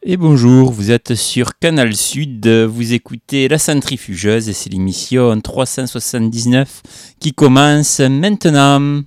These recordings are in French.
Et bonjour, vous êtes sur Canal Sud, vous écoutez La Centrifugeuse et c'est l'émission 379 qui commence maintenant.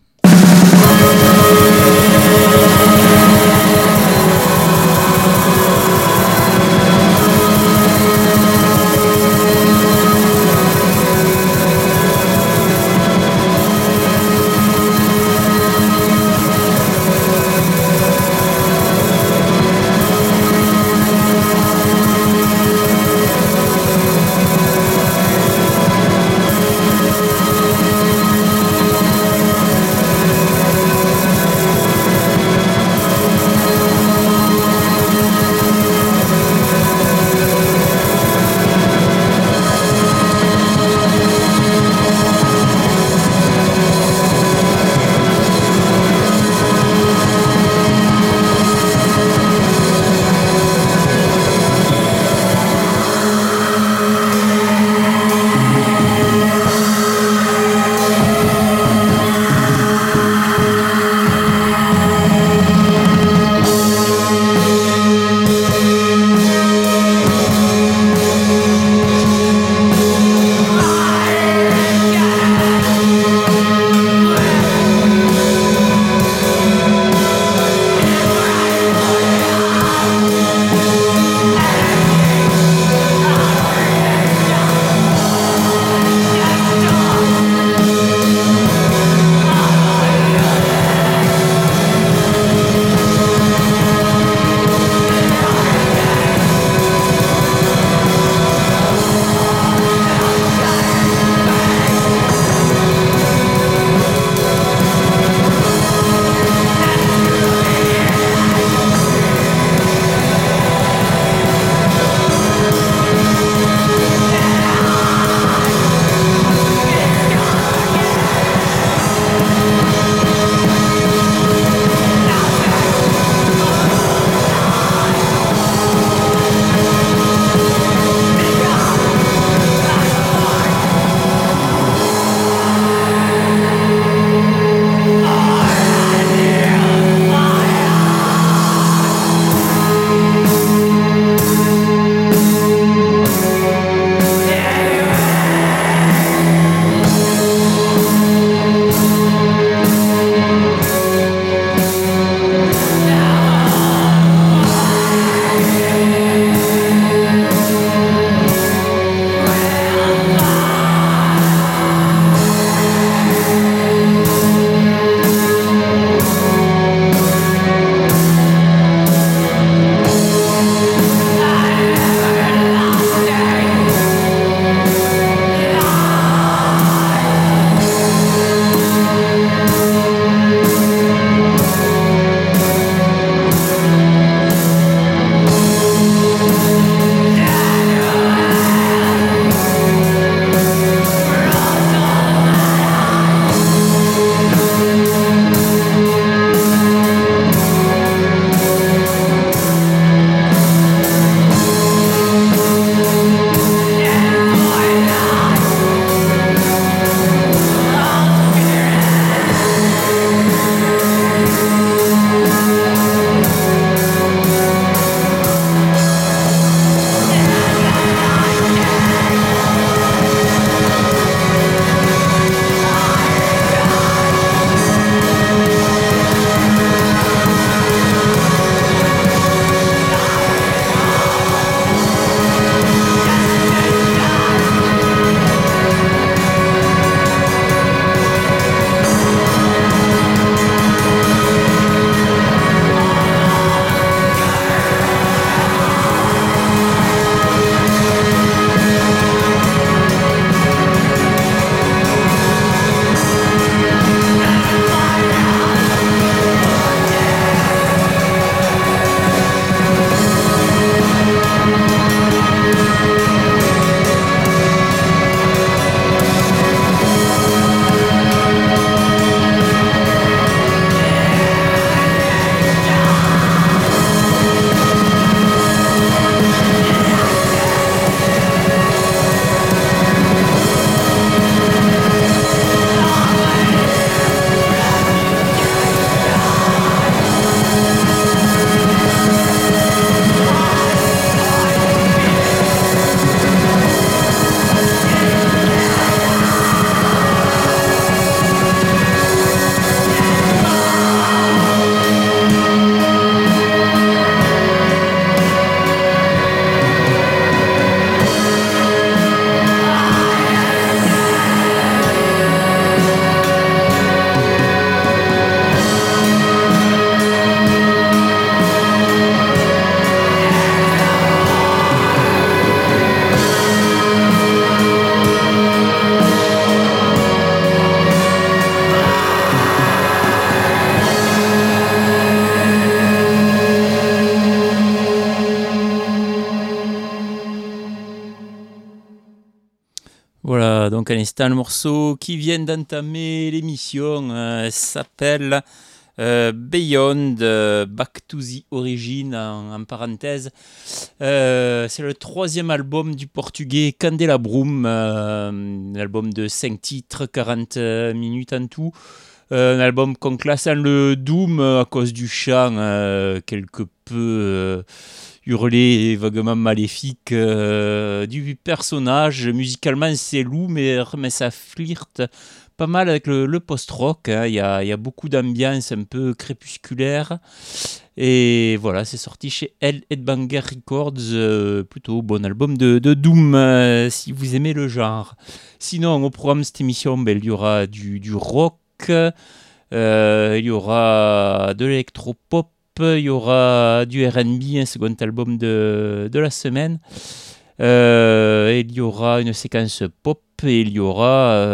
donc à l'instant, le morceau qui vient d'entamer l'émission s'appelle Beyond, Back to the Origin en parenthèse. C'est le 3e album du portugais Candelabrum, un album de 5 titres, 40 minutes en tout. Un album qu'on classe en le doom à cause du chant quelque peu hurlé et vaguement maléfique du personnage. Musicalement c'est lourd, mais ça flirte pas mal avec le post-rock. Il y a beaucoup d'ambiance un peu crépusculaire. Et voilà, c'est sorti chez El Headbanger Records, plutôt bon album de doom si vous aimez le genre. Sinon, au programme de cette émission, il y aura du rock, il y aura de l'électropop, il y aura du R&B, un second album de la semaine. Il y aura une séquence pop et il y aura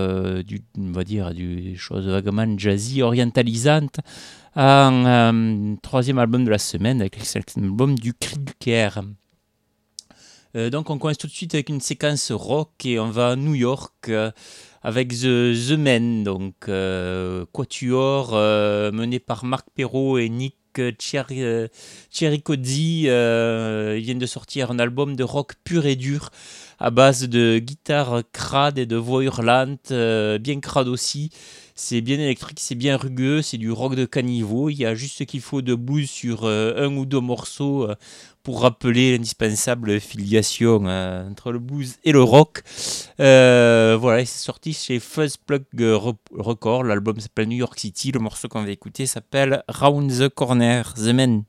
des choses vaguement jazzy, orientalisantes. Un 3e album de la semaine avec l'excellent album du Cri du Caire. Donc on commence tout de suite avec une séquence rock et on va à New York avec The Men, donc quatuor mené par Marc Perrault et Nick Chericozzi. Ils viennent de sortir un album de rock pur et dur à base de guitare crade et de voix hurlantes, bien crade aussi. C'est bien électrique, c'est bien rugueux, c'est du rock de caniveau. Il y a juste ce qu'il faut de blues sur un ou deux morceaux pour rappeler l'indispensable filiation entre le blues et le rock. Voilà, c'est sorti chez Fuzzplug Records. L'album s'appelle New York City. Le morceau qu'on va écouter s'appelle Round the Corner, The Men.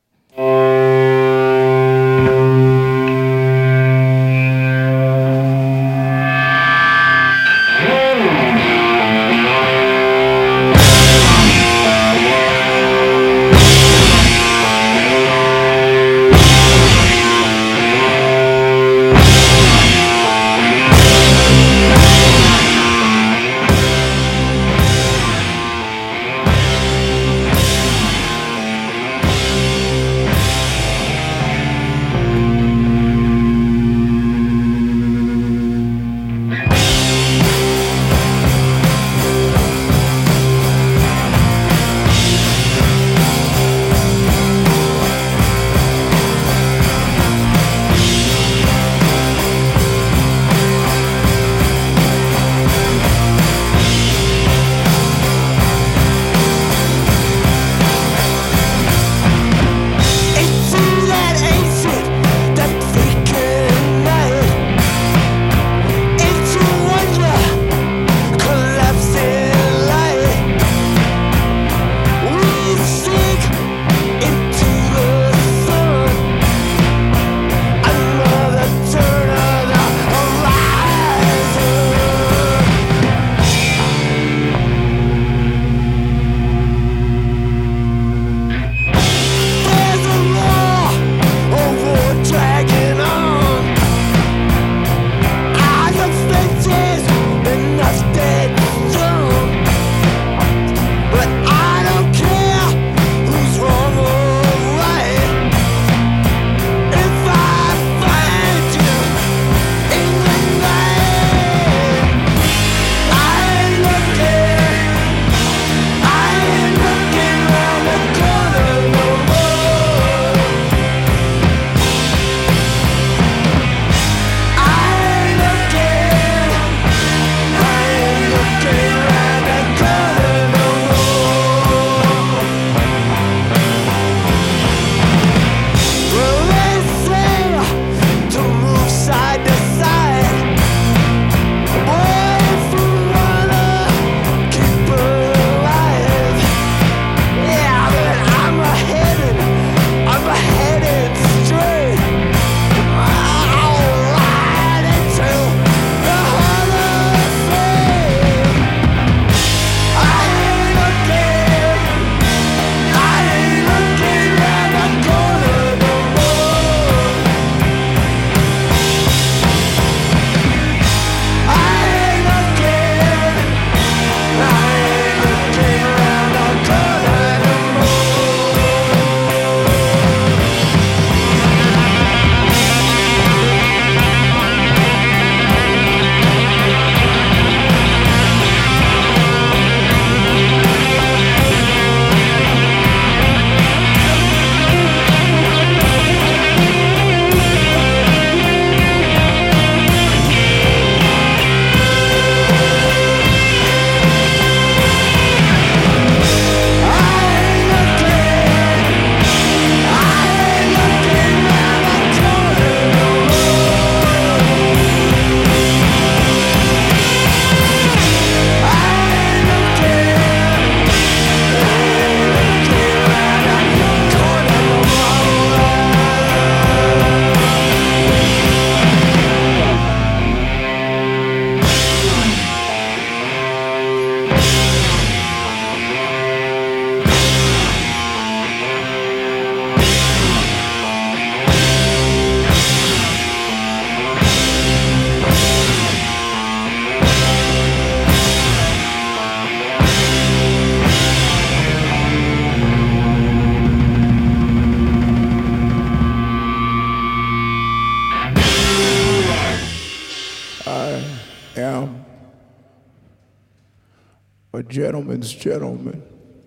gentleman's gentleman.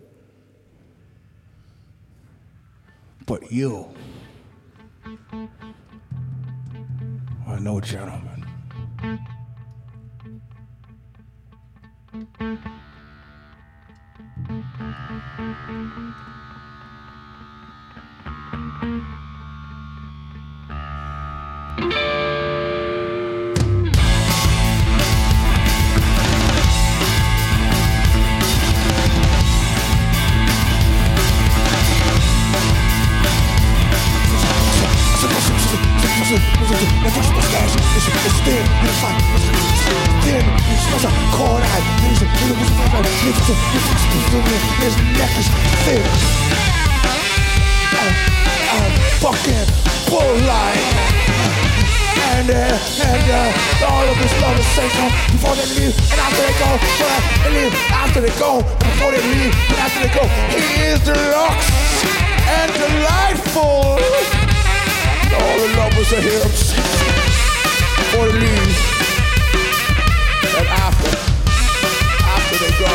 But you are no gentleman. His neck is thin. Fucking bull-like. And all of his lovers say so before they leave and after they go. They leave after they go, before they leave and after they go. He is deluxe and delightful. All the lovers are here before they leave and after they go.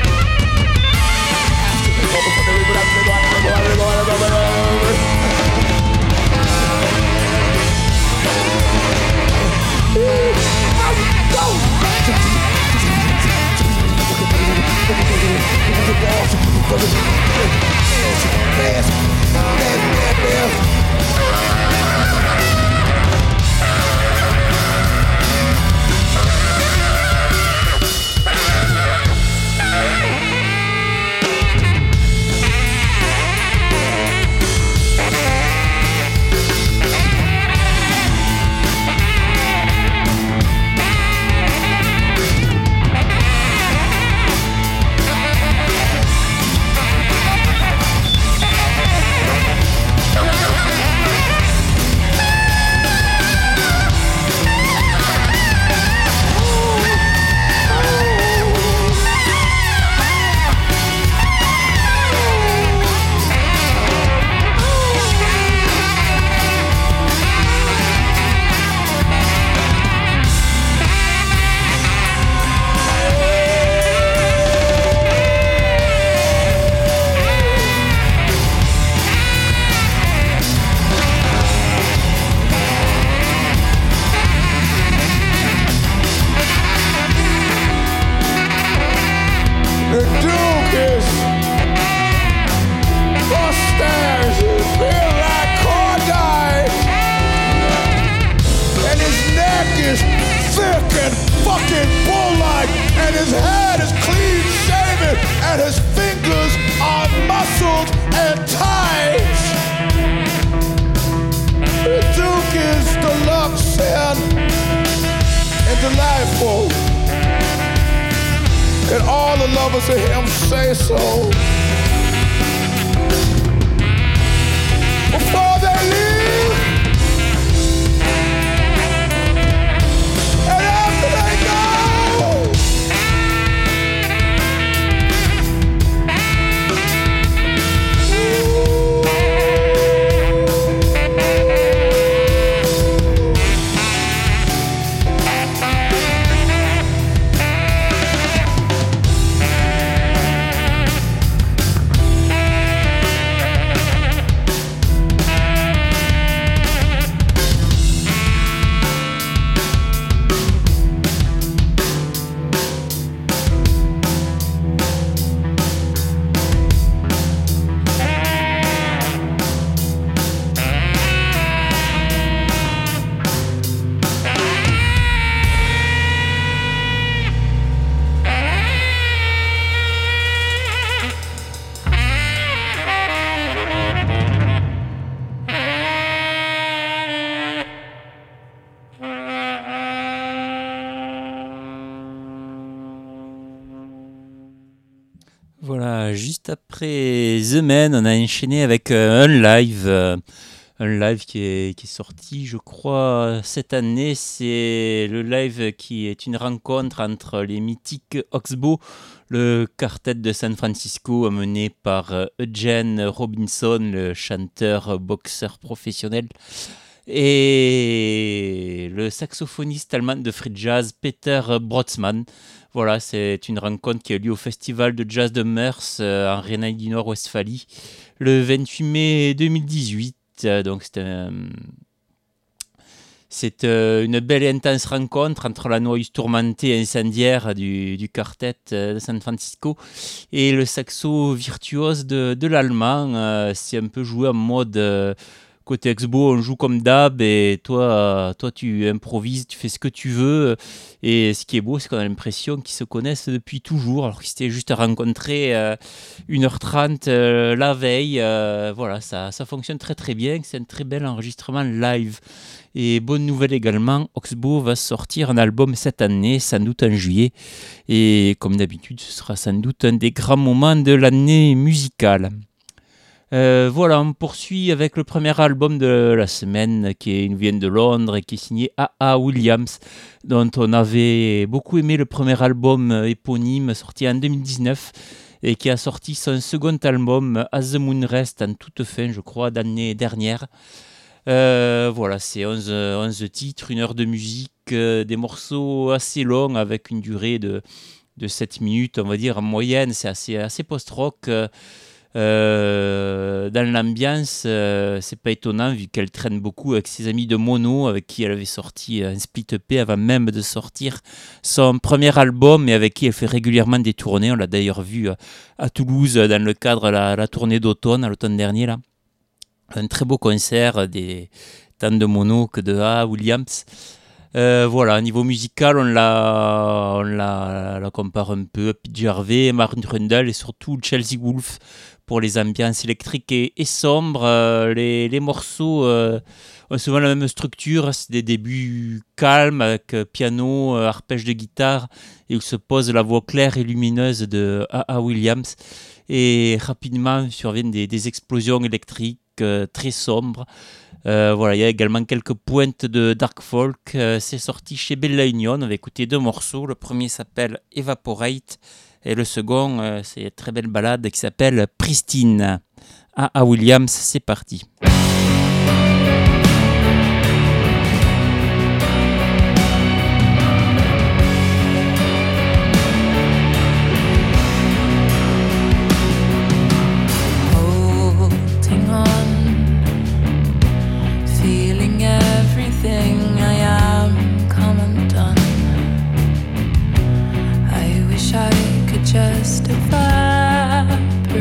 Voilà, juste après The Man, on a enchaîné avec un live qui est sorti, je crois, cette année. C'est le live qui est une rencontre entre les mythiques Oxbow, le quartet de San Francisco amené par Eugene Robinson, le chanteur boxeur professionnel, et le saxophoniste allemand de free jazz Peter Brotzmann. Voilà, c'est une rencontre qui a eu lieu au Festival de Jazz de Meurs en Rhénanie du Nord-Westphalie le 28 mai 2018. Donc c'est une belle et intense rencontre entre la noise tourmentée et incendiaire du quartet de San Francisco et le saxo virtuose de l'allemand. C'est un peu joué en mode côté expo, on joue comme d'hab et toi tu improvises, tu fais ce que tu veux. Et ce qui est beau, c'est qu'on a l'impression qu'ils se connaissent depuis toujours, alors qu'ils s'étaient juste rencontrés 1h30 la veille. Voilà, ça fonctionne très très bien, c'est un très bel enregistrement live. Et bonne nouvelle également, Oxbow va sortir un album cette année, sans doute en juillet. Et comme d'habitude, ce sera sans doute un des grands moments de l'année musicale. Voilà, on poursuit avec le premier album de la semaine qui nous vient de Londres et qui est signé A.A. Williams, dont on avait beaucoup aimé le premier album éponyme sorti en 2019 et qui a sorti son second album As the Moon Rest en toute fin, je crois, d'année dernière. Voilà, c'est 11 titres, 1 heure de musique, des morceaux assez longs avec une durée de 7 minutes, on va dire en moyenne. C'est assez post-rock. Dans l'ambiance, c'est pas étonnant vu qu'elle traîne beaucoup avec ses amis de Mono, avec qui elle avait sorti un split EP avant même de sortir son premier album et avec qui elle fait régulièrement des tournées. On l'a d'ailleurs vu à Toulouse dans le cadre de la tournée d'automne, à l'automne dernier là. Un très beau concert, tant de Mono que de A. Williams. Voilà, au niveau musical, on la compare un peu à Pete Gervais, Martin Trundle et surtout Chelsea Wolfe pour les ambiances électriques et sombres. Les morceaux ont souvent la même structure, c'est des débuts calmes avec piano, arpège de guitare et où se pose la voix claire et lumineuse de A.A. Williams. Et rapidement surviennent des explosions électriques très sombres. Voilà, il y a également quelques pointes de dark folk. C'est sorti chez Bella Union. On va écouter 2 morceaux. Le premier s'appelle Evaporate et le second, c'est une très belle ballade qui s'appelle Pristine. A.A. Williams, c'est parti. Just evaporate.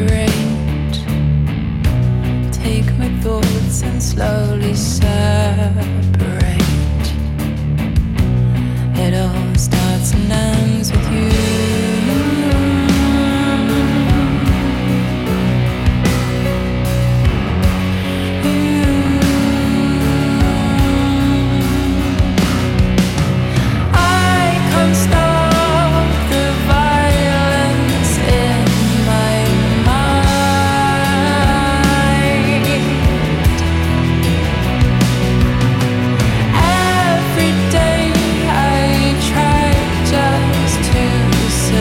Take my thoughts and slowly separate. It all starts and ends with you. Every day I try just to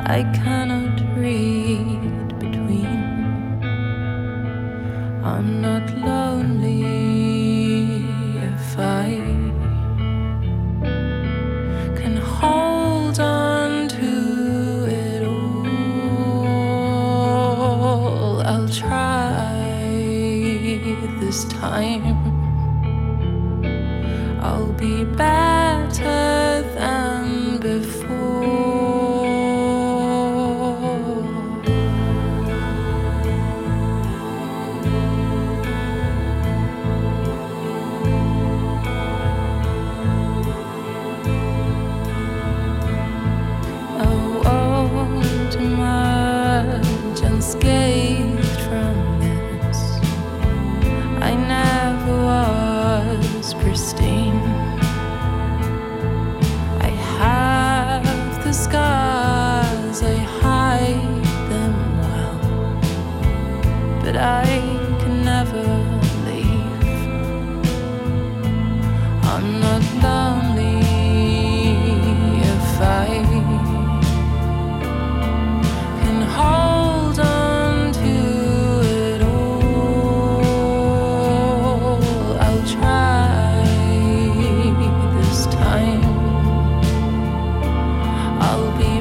I cannot read between. I'm not lonely if I can hold on to it all. I'll try this time. I'll be better than before. Unscathed from this, I never was pristine. I have the scars, I hide them well, but I can never leave. I'm not lonely if I can hold on to it all. I'll try this time. I'll be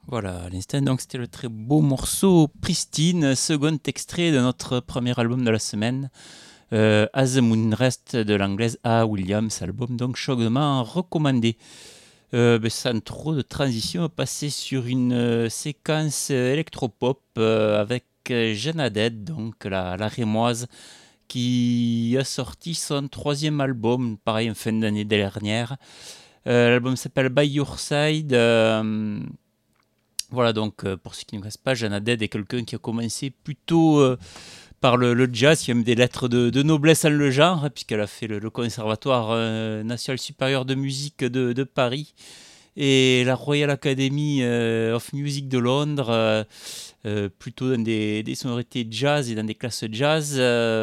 Voilà, à l'instant, donc c'était le très beau morceau Pristine, second extrait de notre premier album de la semaine, As the Moon Rest de l'anglaise A. Williams, album donc chaudement recommandé. Sans trop de transition, on va passer sur une séquence électropop avec Jana Dead, donc la rémoise, qui a sorti son 3e album, pareil en fin d'année dernière. L'album s'appelle By Your Side. Voilà, donc pour ceux qui ne connaissent pas, Jana Dead est quelqu'un qui a commencé plutôt par le jazz, qui a même des lettres de noblesse en le genre, puisqu'elle a fait le Conservatoire national supérieur de musique de Paris et la Royal Academy of Music de Londres, plutôt dans des sonorités jazz et dans des classes jazz,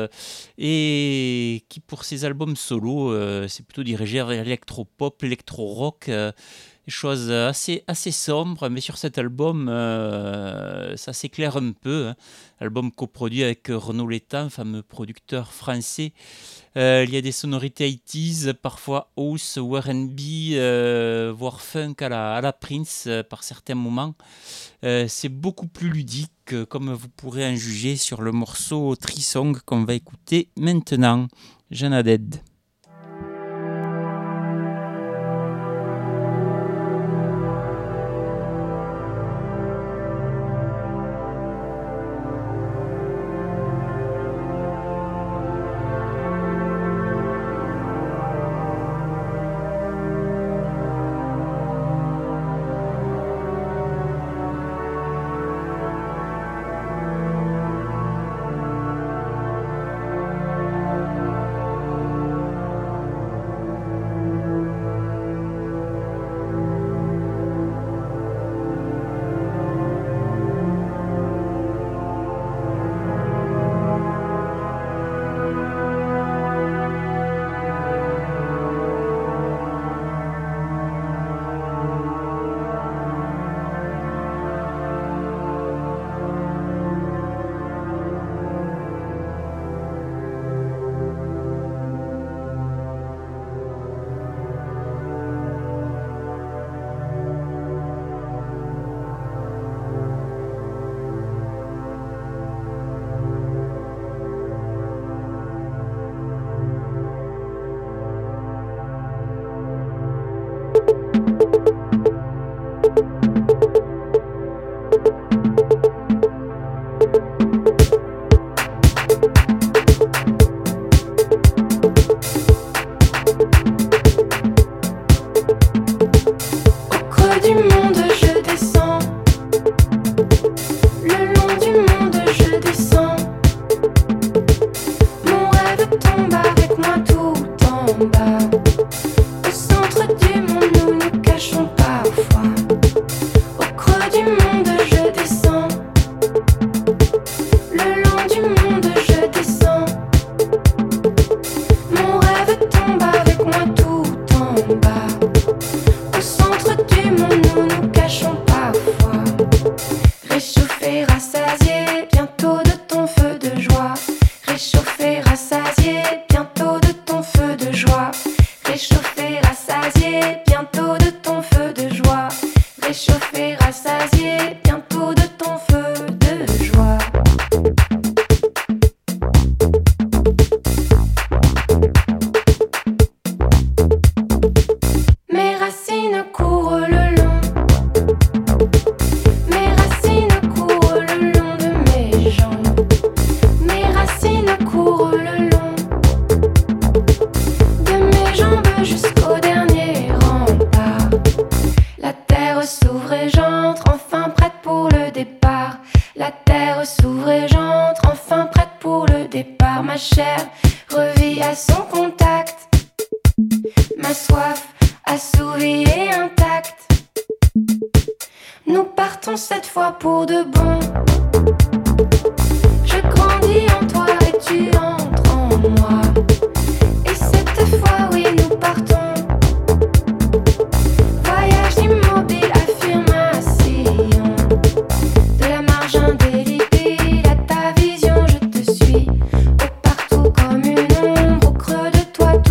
et qui pour ses albums solo, c'est plutôt dirigé vers l'électropop, l'électro-rock, des choses assez sombres, mais sur cet album, ça s'éclaire un peu. Album coproduit avec Renaud Létang, fameux producteur français. Il y a des sonorités 80s, parfois house ou R&B, voire funk à la Prince par certains moments. C'est beaucoup plus ludique, comme vous pourrez en juger sur le morceau Trisong qu'on va écouter maintenant. Jana Dead.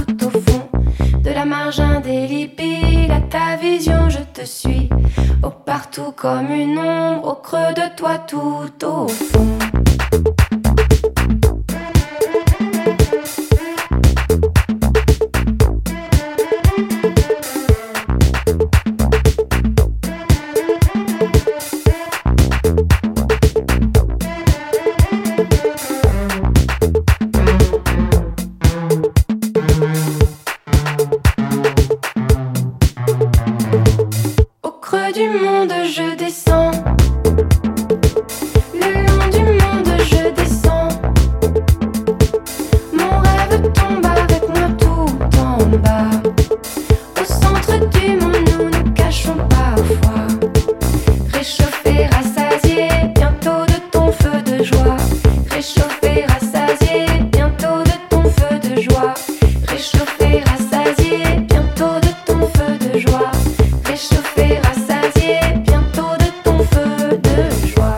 marge indélébile, à ta vision je te suis. Au partout comme une ombre au creux de toi tout au fond. Du monde je descends, le long du monde je descends. Mon rêve tombe avec moi tout en bas. Au centre du monde nous nous cachons parfois. Réchauffer, rassasier, bientôt de ton feu de joie. Réchauffer, rassasier, bientôt de ton feu de joie. Réchauffer, rassasier, bientôt de ton feu de joie. Réchauffer, rassasier, bientôt de ton feu de joie.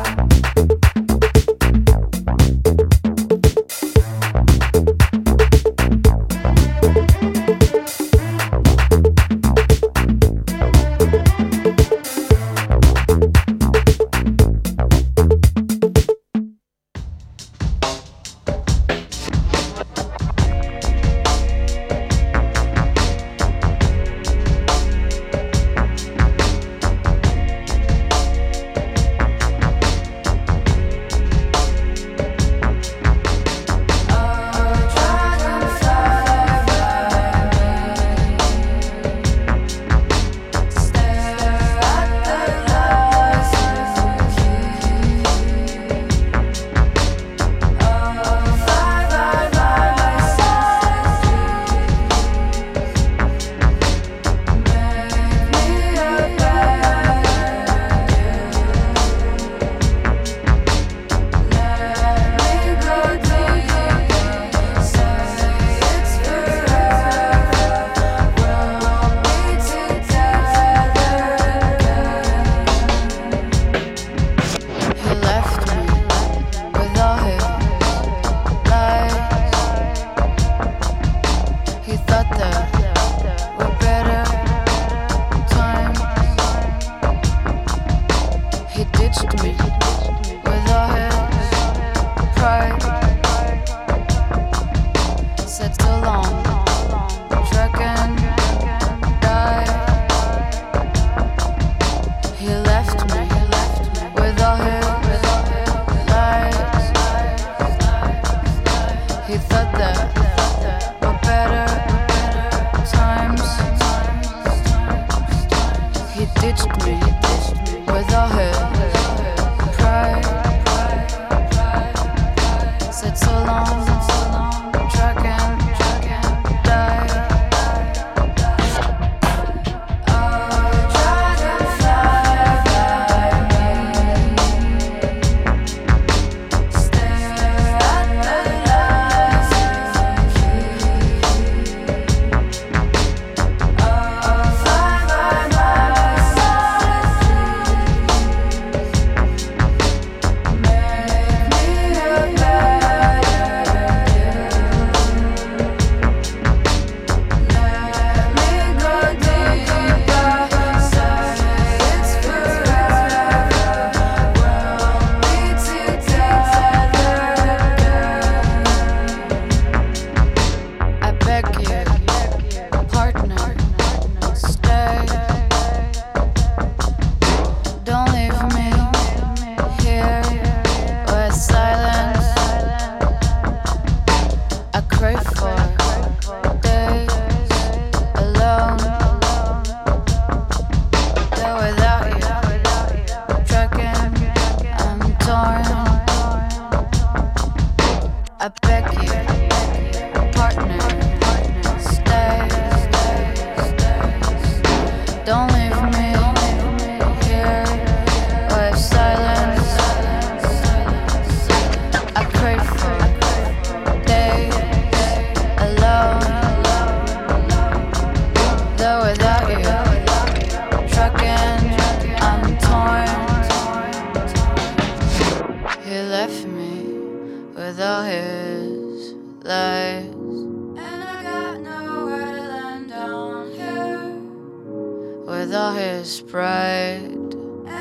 with all his pride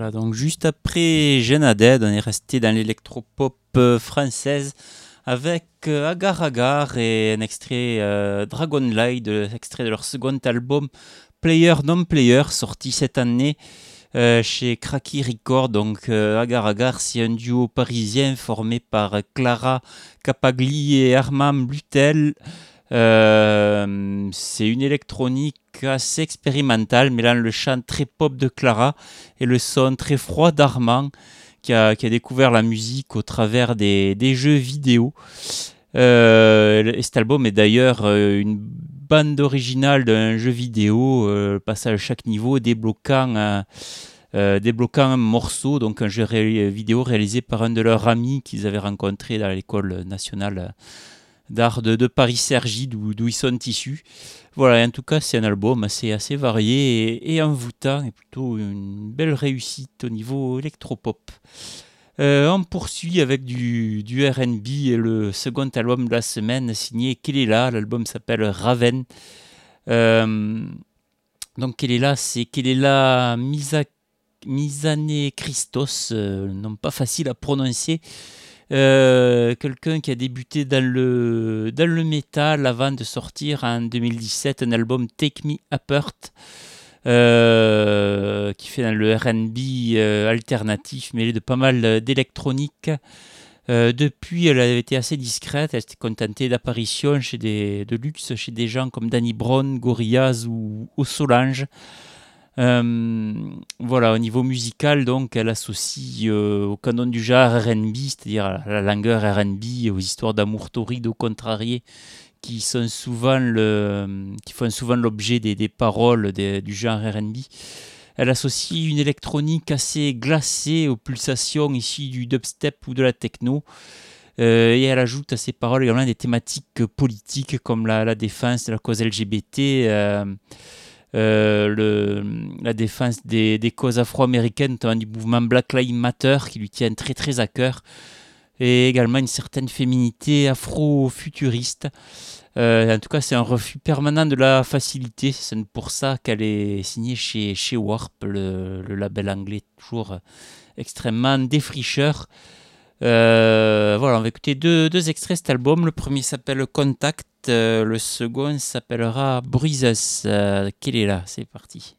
Voilà, donc juste après Jenna Dead, on est resté dans l'électropop française avec Agar Agar et un extrait Dragonlight, extrait de leur second album Player Non Player, sorti cette année chez Cracky Records. Donc Agar Agar, c'est un duo parisien formé par Clara Capagli et Armand Blutel. C'est une électronique assez expérimentale, mêlant le chant très pop de Clara et le son très froid d'Armand, qui a découvert la musique au travers des jeux vidéo. Et cet album est d'ailleurs une bande originale d'un jeu vidéo, passage à chaque niveau, débloquant un morceau, donc un jeu vidéo réalisé par un de leurs amis qu'ils avaient rencontré dans l'école nationale d'art de Paris-Cergy, d'où ils sont issus. Voilà, en tout cas, c'est un album assez varié et envoûtant, et plutôt une belle réussite au niveau électropop. On poursuit avec du R&B et le second album de la semaine signé Kelela. L'album s'appelle Raven. Donc Kelela, c'est Kelela Mizane Christos, non pas facile à prononcer. Quelqu'un qui a débuté dans le métal avant de sortir en 2017 un album Take Me Apart, qui fait dans le R&B alternatif mêlé de pas mal d'électronique. Depuis, elle avait été assez discrète, elle s'était contentée d'apparitions de luxe chez des gens comme Danny Brown, Gorillaz ou Solange. Voilà, au niveau musical, donc, elle associe au canon du genre R&B, c'est-à-dire à la langueur R&B, aux histoires d'amour torride ou contrarié, qui font souvent l'objet des paroles du genre R&B. Elle associe une électronique assez glacée aux pulsations issues du dubstep ou de la techno. Et elle ajoute à ses paroles également des thématiques politiques comme la défense de la cause LGBT, la défense des causes afro-américaines, notamment du mouvement Black Lives Matter qui lui tient très très à cœur, et également une certaine féminité afro-futuriste. En tout cas, c'est un refus permanent de la facilité. C'est pour ça qu'elle est signée chez Warp, le label anglais, toujours extrêmement défricheur. Voilà, on va écouter deux extraits de cet album. Le premier s'appelle Contact, le second s'appellera Bruises. Quelle est là ? C'est parti.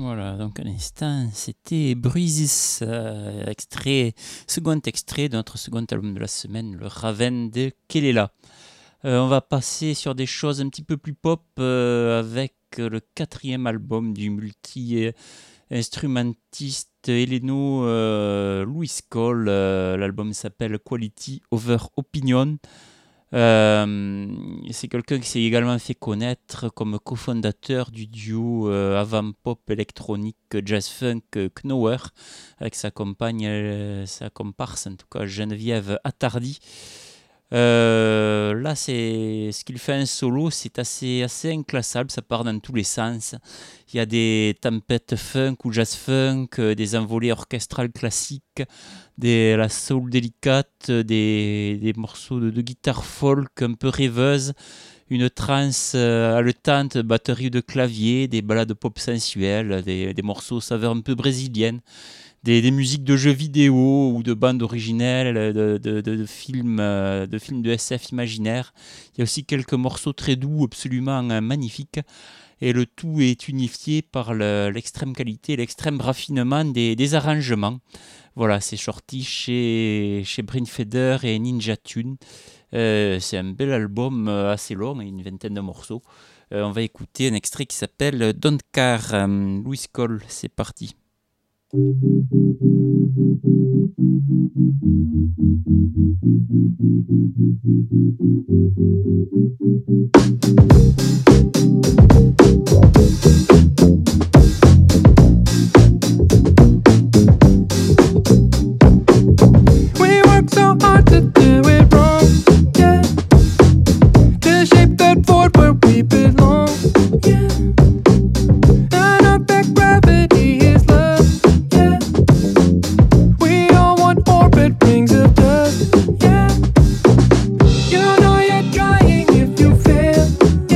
Voilà, donc à l'instant, c'était Breezes, second extrait de notre second album de la semaine, le Raven de Kelela. On va passer sur des choses un petit peu plus pop avec le 4e album du multi-instrumentiste Heleno Louis Cole. L'album s'appelle Quality Over Opinion. C'est quelqu'un qui s'est également fait connaître comme cofondateur du duo avant-pop électronique jazz-funk Knower avec sa compagne, sa comparse en tout cas Geneviève Attardi. Là, ce qu'il fait en solo, c'est assez inclassable, ça part dans tous les sens. Il y a des tempêtes funk ou jazz-funk, des envolées orchestrales classiques, la soul délicate, des morceaux de guitare folk un peu rêveuse, une trance haletante, batterie de clavier, des ballades pop sensuelles, des morceaux saveur un peu brésilienne. Des musiques de jeux vidéo ou de bandes originelles, de films de SF imaginaires. Il y a aussi quelques morceaux très doux, absolument magnifiques. Et le tout est unifié par l'extrême qualité, l'extrême raffinement des arrangements. Voilà, c'est sorti chez Brainfeather et Ninja Tune. C'est un bel album assez long, une vingtaine de morceaux. On va écouter un extrait qui s'appelle Don't Care, Louis Cole, c'est parti. We work so hard to do it wrong, yeah, to shape that void where we belong, yeah. And our back gravity is love, yeah. We all want orbit rings of dust, yeah. You know you're trying if you fail,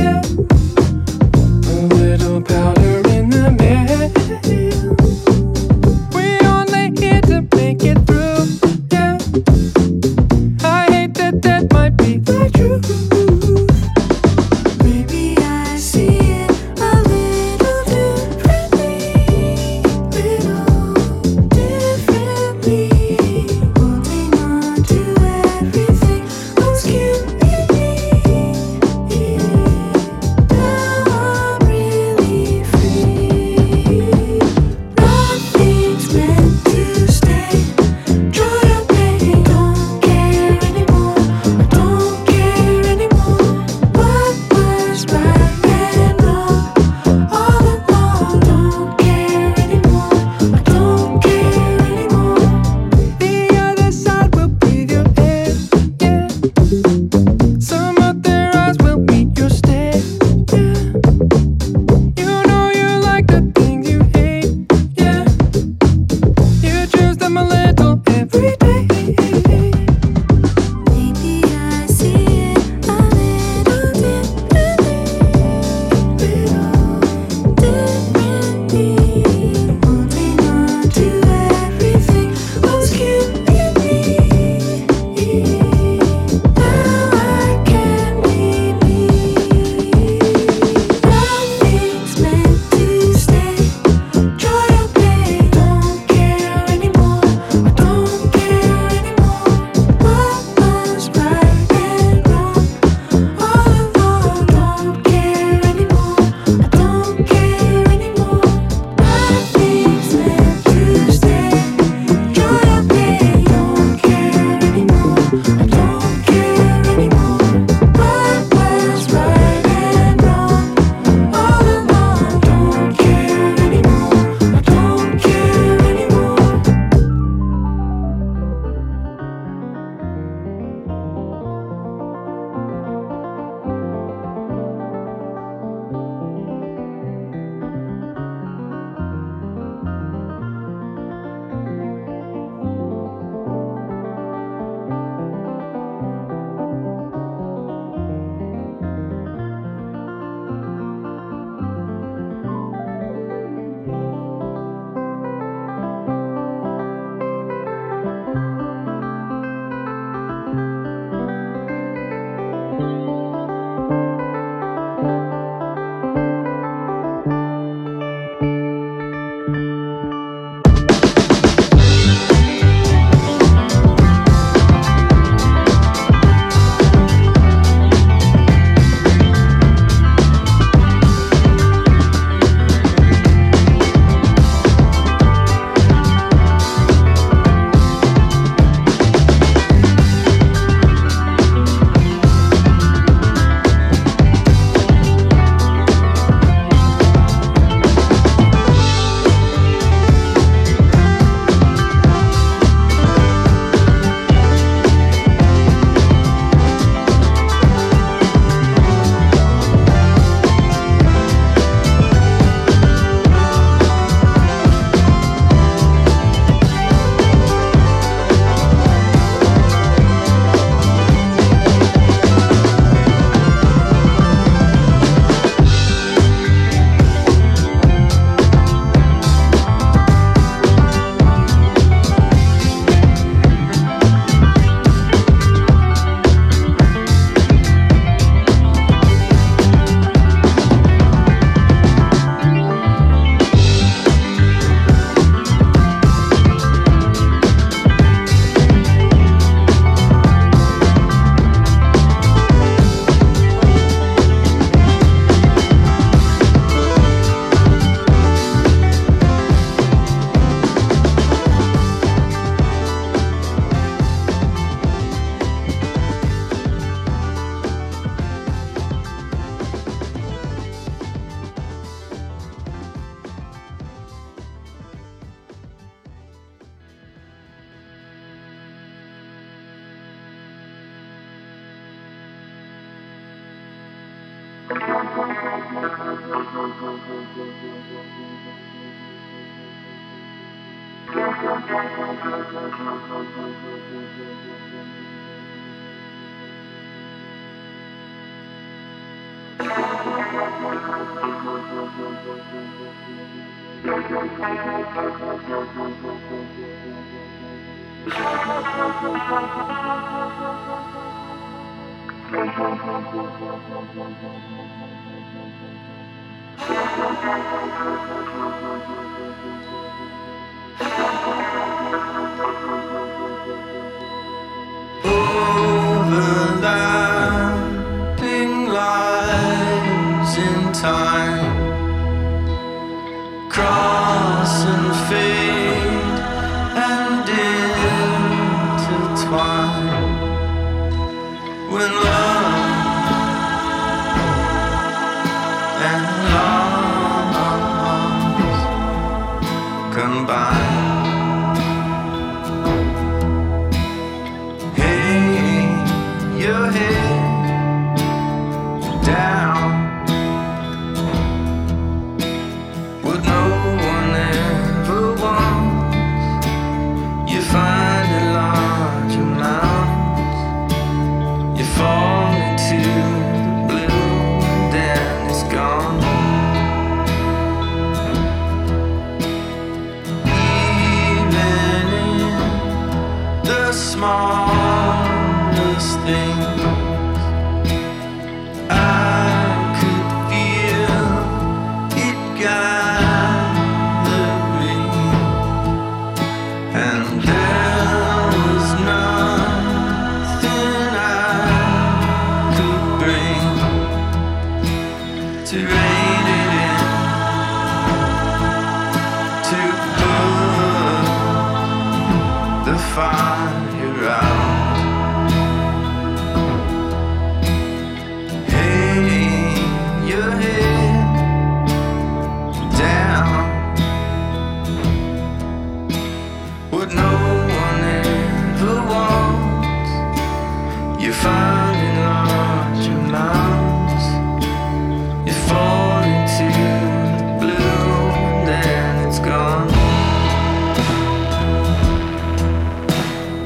Overlapping lines in time, cross and fade and intertwine. When love and loss combine. Your head down, what no one ever wants. You find a large amount, you fall into the blue, and then it's gone. Even in the smallest thing, I could feel it gathering, and there was nothing I could bring to rein it in, to put the fire out. Your head down, what no one ever wants. You find in large amounts, you fall into the blue, and then it's gone.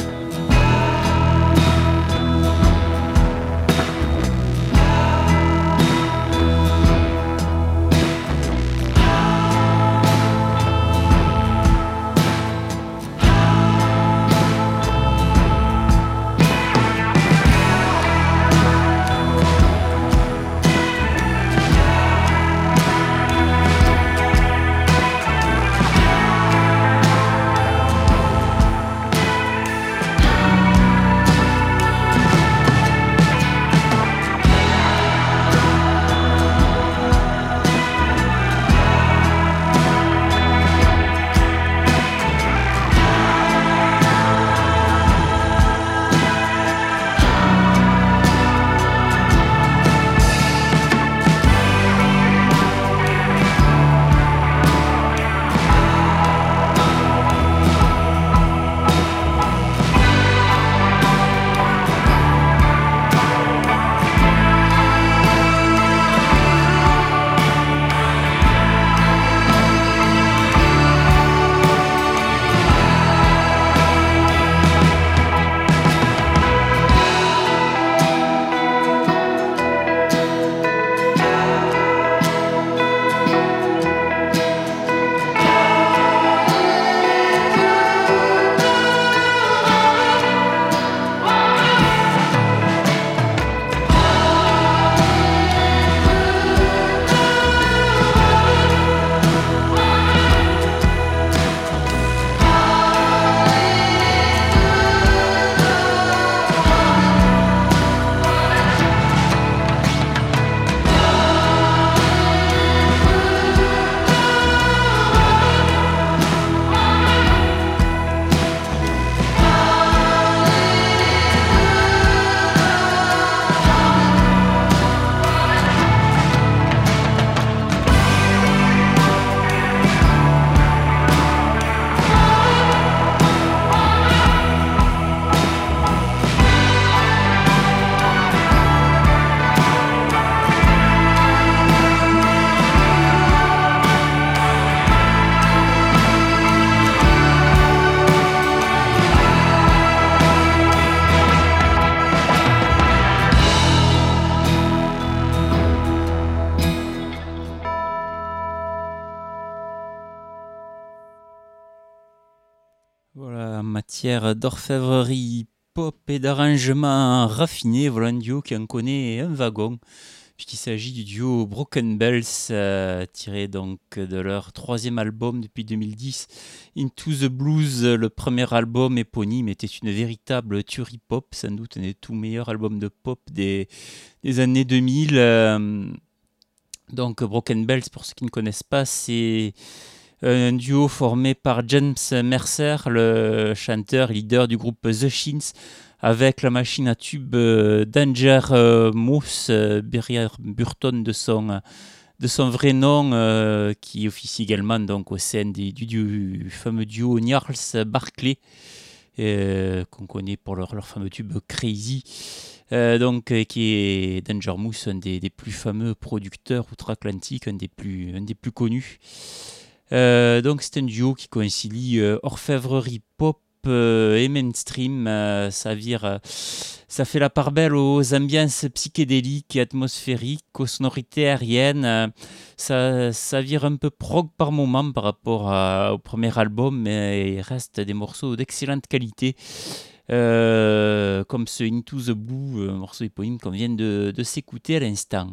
En matière d'orfèvrerie pop et d'arrangement raffiné, voilà un duo qui en connaît un wagon, puisqu'il s'agit du duo Broken Bells, tiré donc de leur troisième album depuis 2010, Into the Blues. Le premier album éponyme était une véritable tuerie pop, sans doute un des tout meilleurs albums de pop des années 2000. Donc Broken Bells, pour ceux qui ne connaissent pas, c'est un duo formé par James Mercer, le chanteur et leader du groupe The Shins, avec la machine à tube Danger Mouse, Briar Burton de son vrai nom, qui officie également donc, au sein du fameux duo Gnarls Barclay, qu'on connaît pour leur fameux tube Crazy. Qui est Danger Mouse, un des plus fameux producteurs outre-Atlantique, un des plus connus. Donc c'est un duo qui concilie orfèvrerie pop et mainstream. Ça fait la part belle aux ambiances psychédéliques et atmosphériques, aux sonorités aériennes. Ça vire un peu prog par moment par rapport au premier album, mais il reste des morceaux d'excellente qualité. Comme ce Into the Blue, un morceau éponyme qu'on vient de s'écouter à l'instant.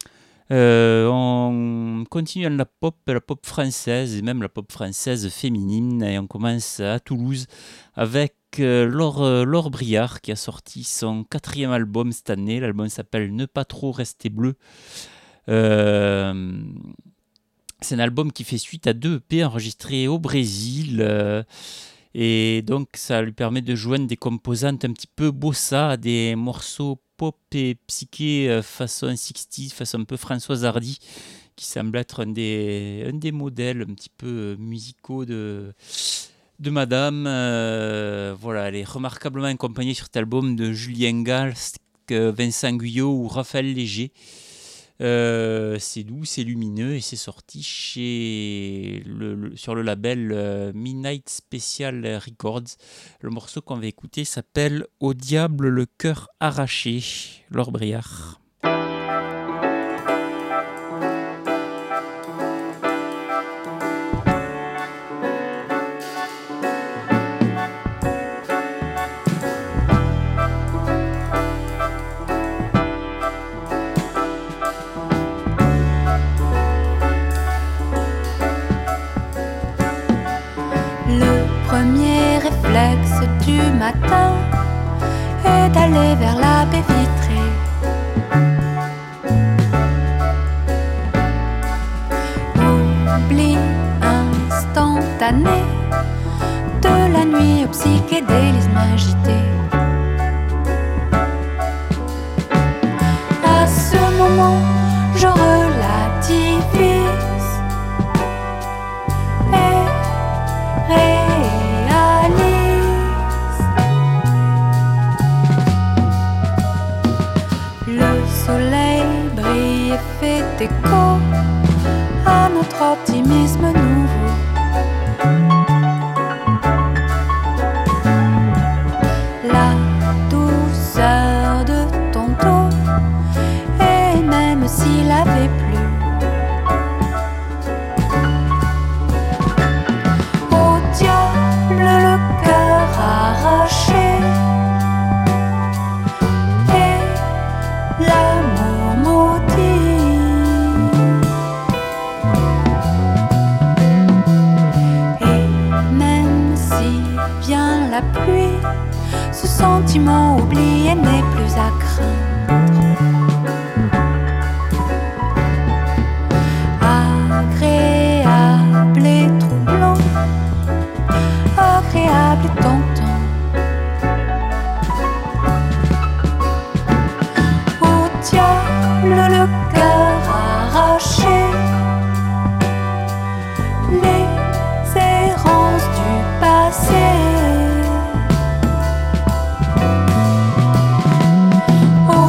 On continue dans la pop française et même la pop française féminine, et on commence à Toulouse avec Laure Briard qui a sorti son 4e album cette année. L'album s'appelle Ne pas trop rester bleu. C'est un album qui fait suite à 2 EP enregistrés au Brésil, et donc ça lui permet de joindre des composantes un petit peu bossa, des morceaux pop et psyché façon 60s, façon un peu Françoise Hardy, qui semble être un des modèles un petit peu musicaux de Madame. Voilà, elle est remarquablement accompagnée sur cet album de Julien Galsc, Vincent Guyot ou Raphaël Léger. C'est doux, c'est lumineux et c'est sorti sur le label Midnight Special Records. Le morceau qu'on va écouter s'appelle Au diable le cœur arraché, Laure Briard. Réflexe du matin est d'aller vers la baie vitrée. Oubli instantané de la nuit au psychédélisme agité. À ce moment, je relativise et fait écho à notre optimisme nouveau. La douceur de ton dos, et même s'il avait plu, au diable le cœur arraché, et l'amour maudit. La pluie, ce sentiment oublié n'est plus à craindre. Agréable et troublant, agréable et tentant. Au diable le cœur arraché, les errances du passé.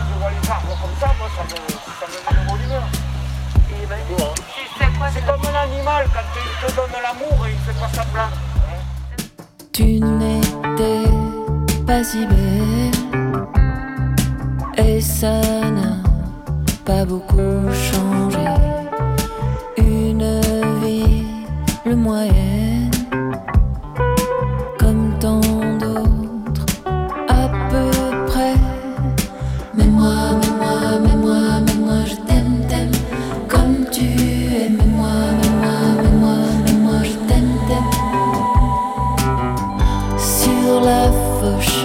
je vois les arbres comme ça, moi, ça me met de bonne humeur. C'est comme un animal, quand il te donne l'amour, il fait pas semblant. Tu n'étais pas si belle et ça n'a pas beaucoup changé. Une ville moyenne, comme tant d'autres, à peu près. Mais moi, je t'aime, comme tu es. Mais moi, je t'aime. Sur la fauche,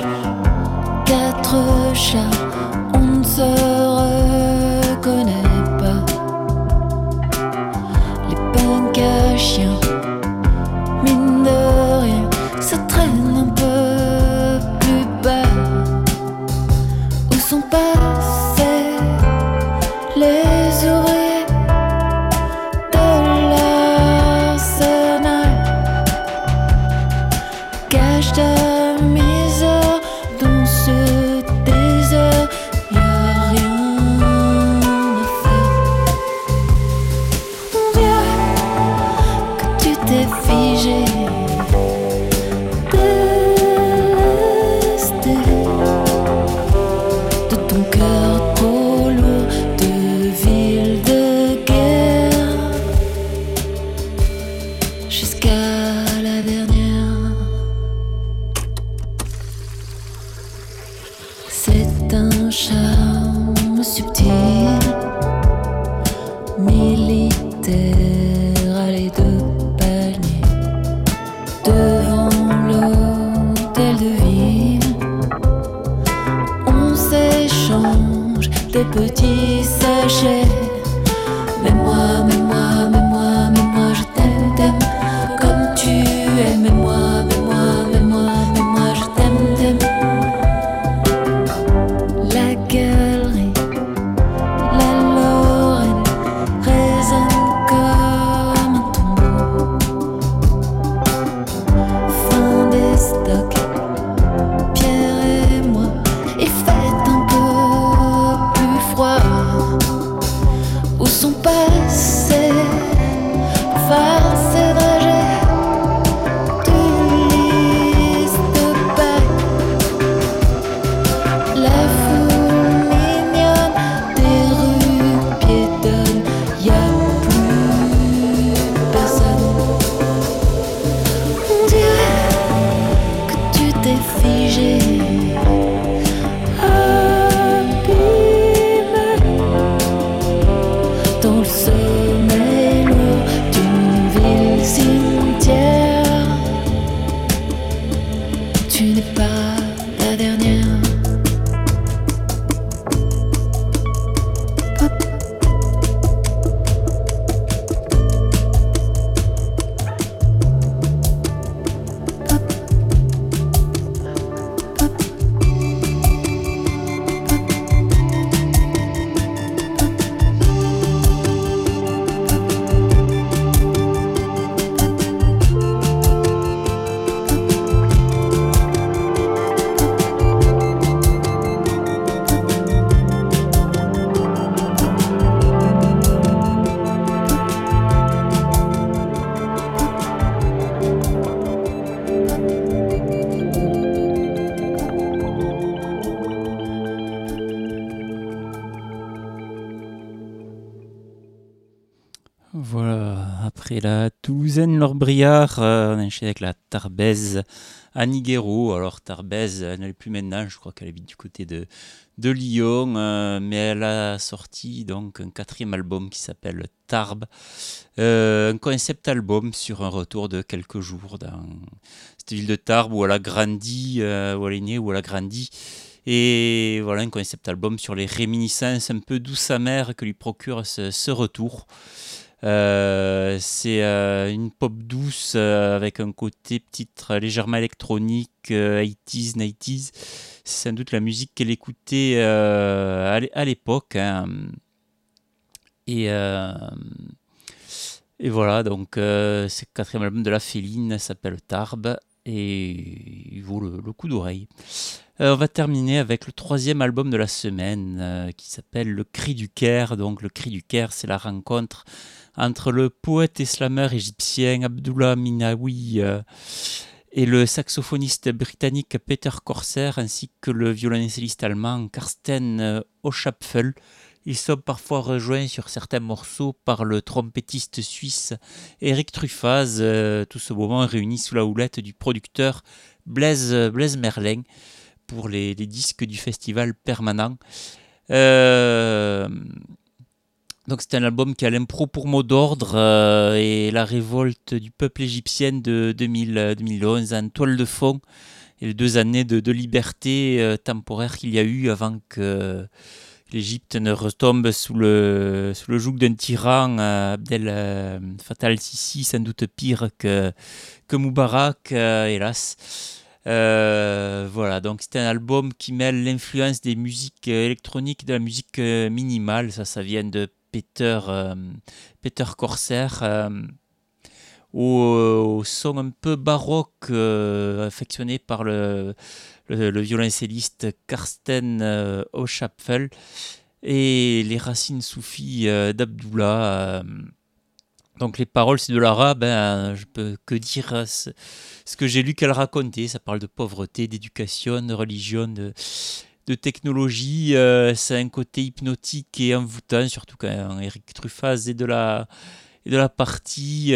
4 chats, on ne se reconnaît pas. Les punks à chiens, mine de rien, ça traîne un peu plus bas. Où sont passés les ouvriers de l'arsenal? Cache ta misère dans ce désert, y'a rien à faire. On dirait que tu t'es figé, délesté de ton cœur trop lourd de ville de guerre, jusqu'à la dernière. C'est un charme subtil, militaire à les 2 paniers, devant l'hôtel de ville. On s'échange des petits sachets. Mais moi, je t'aime, comme tu es. Mais moi, je t'aime. La galerie, la Lorraine résonne comme un tombeau. Fin des stocks, Pierre et moi, il fait un peu plus froid. Où sont passés pour faire ces trajets de liste de paille? La foule mignonne des rues piétonnes, y'a plus personne. On dirait que tu t'es figé, abîmé dans le sommeil lourd d'une ville cimetière. Tu n'es pas la dernière. Voilà, après la Toulousaine Laure Briard, on enchaîne avec la Tarbaise Annie Guéraud. Alors Tarbaise, elle n'est plus maintenant, je crois qu'elle habite du côté de Lyon, mais elle a sorti donc un 4e album qui s'appelle Tarbes, un concept album sur un retour de quelques jours dans cette ville de Tarbes où elle a grandi, où elle est née, où elle a grandi. Et voilà, un concept album sur les réminiscences un peu douces amères que lui procure ce retour. C'est une pop douce avec un côté titre légèrement électronique, 80s, 90s. C'est sans doute la musique qu'elle écoutait à l'époque. Hein. Et voilà, donc c'est le 4e album de la Féline, s'appelle Tarbes et il vaut le coup d'oreille. On va terminer avec le 3e album de la semaine qui s'appelle Le Cri du Caire. Donc le Cri du Caire, c'est la rencontre entre le poète et slameur égyptien Abdullah Minawi et le saxophoniste britannique Peter Corsair, ainsi que le violoncelliste allemand Karsten Oschapfel. Ils sont parfois rejoints sur certains morceaux par le trompettiste suisse Eric Truffaz, tout ce moment réuni sous la houlette du producteur Blaise Merlin pour les disques du festival permanent. Donc c'est un album qui a l'impro pour mot d'ordre et la révolte du peuple égyptien de 2011 en toile de fond et les 2 années de liberté temporaire qu'il y a eu avant que l'Égypte ne retombe sous le joug d'un tyran, Abdel Fattah al-Sisi, sans doute pire que Moubarak, hélas. Voilà, donc c'est un album qui mêle l'influence des musiques électroniques, de la musique minimale, ça vient de Peter Corsair, au son un peu baroque affectionné par le violoncelliste Karsten Oschapfel et les racines soufis d'Abdullah. Donc les paroles, c'est de l'arabe, je peux que dire ce que j'ai lu qu'elle racontait. Ça parle de pauvreté, d'éducation, de religion, de technologie. C'est un côté hypnotique et envoûtant, surtout quand Eric Truffaz est de la partie.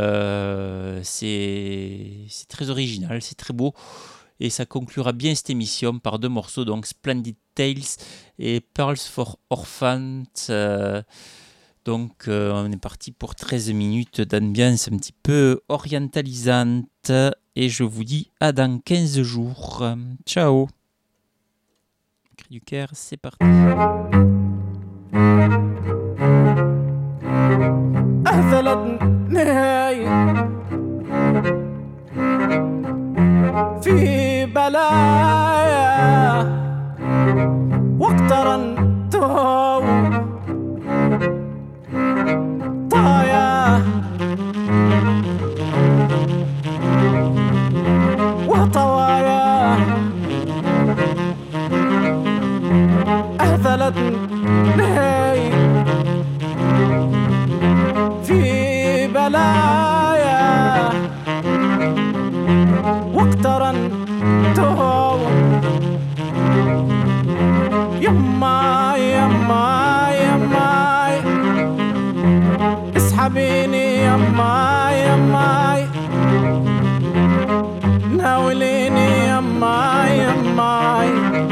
C'est très original, c'est très beau. Et ça conclura bien cette émission par 2 morceaux, donc Splendid Tales et Pearls for Orphans. Donc on est parti pour 13 minutes d'ambiance un petit peu orientalisante. Et je vous dis à dans 15 jours. Ciao. Cri du Caire, c'est parti. في بلايا واقترنته طايا وطوايا أهذلتني في بلايا واقترنته يما يما يما اسحبيني يما يما ناوليني يما يما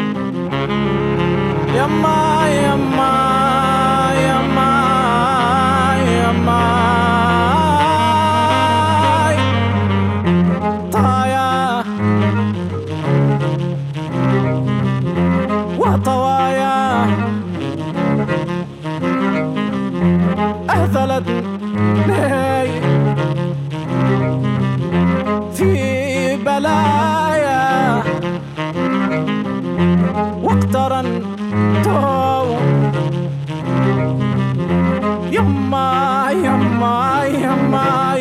يما يما يما يما طايا وطوايا أهذلتني في بلايا واقترنته يما يما يما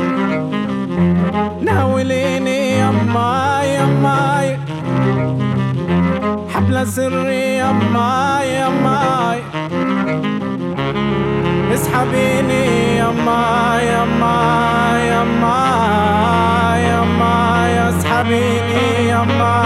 ناوليني يما يما حبل سري يما يما اسحبيني يما يما يما يما اسحبيني يما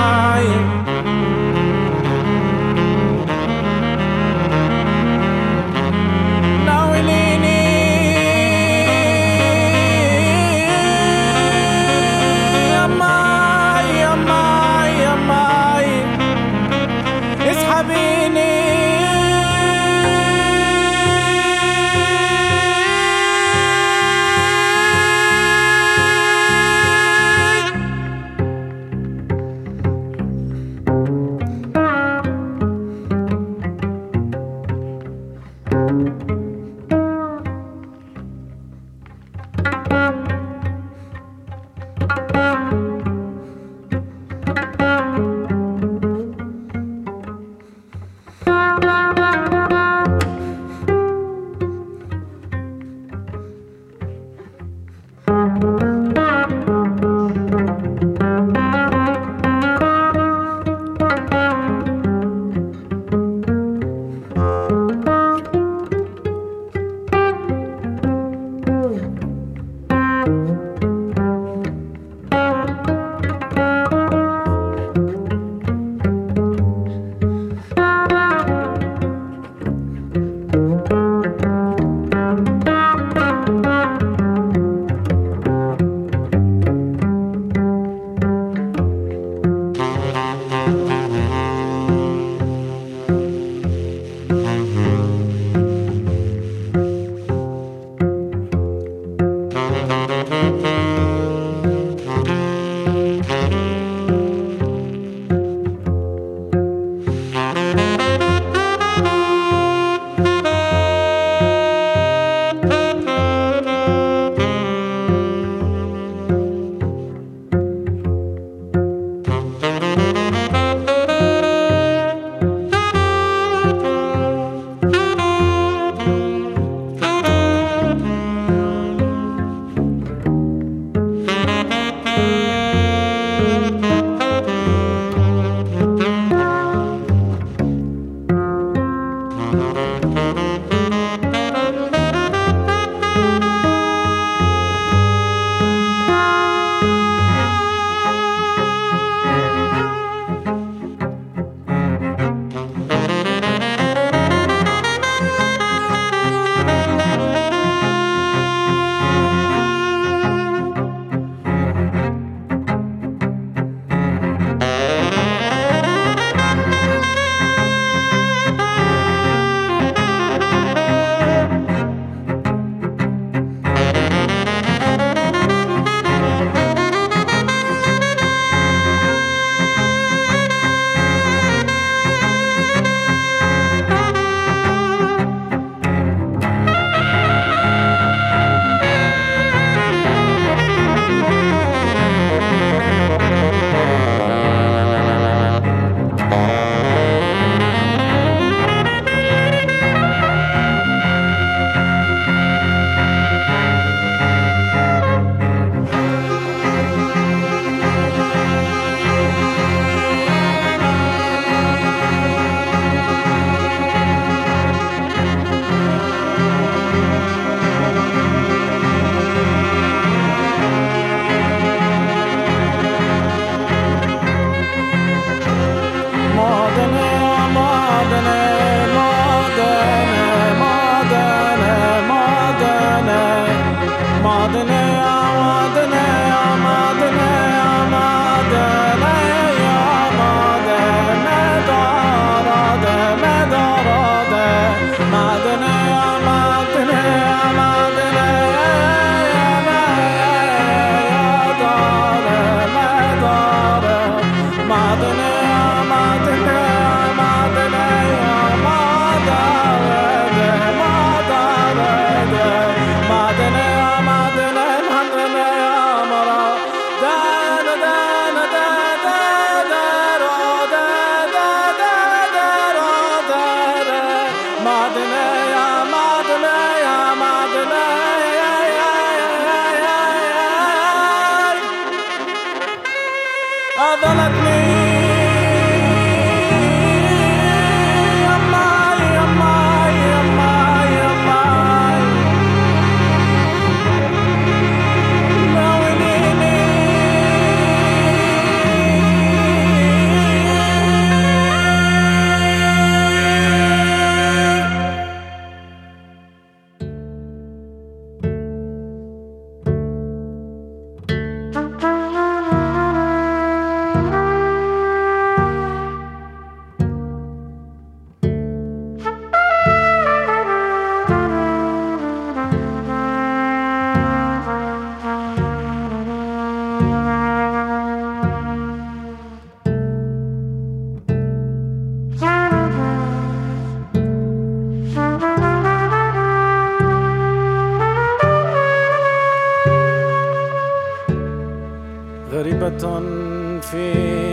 في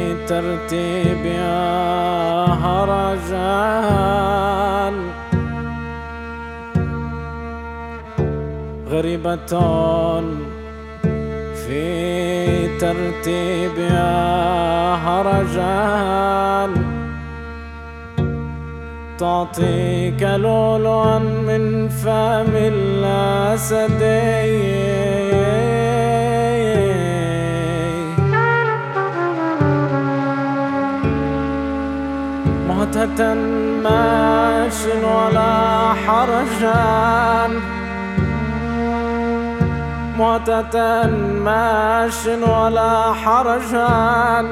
ترتيبها هرجان غريبة في ترتيبها هرجان تعطيك لؤلؤا من فم الأسدين مهتة ماش ولا حرجان مهتة ماش ولا حرجان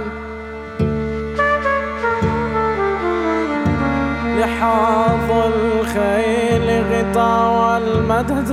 لحاظ الخيل غطاء والمدد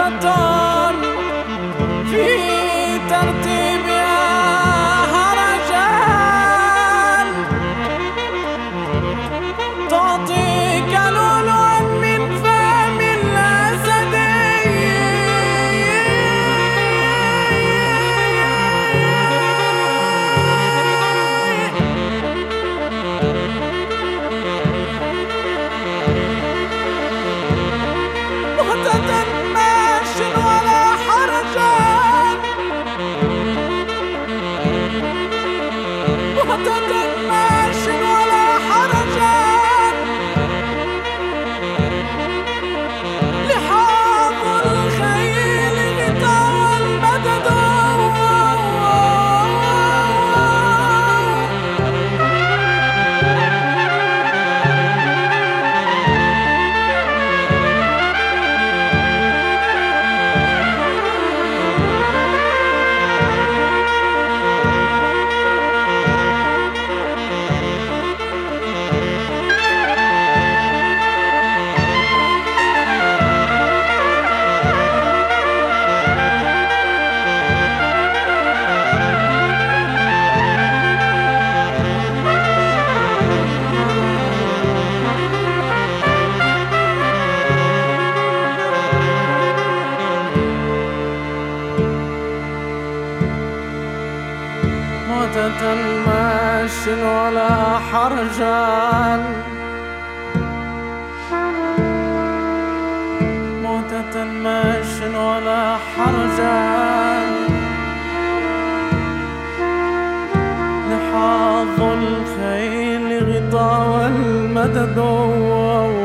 دقة في ترتيبها هرجان تعطيك لؤلؤا من فم الأسدي مهتدا ماش ولا حرجان مهتدا ماش ولا حرجان لحاظ الخيل غطاء المدد موتة ماش ولا حرجان موتة ماش ولا حرجان لحاظ الخيل غطاء والمدد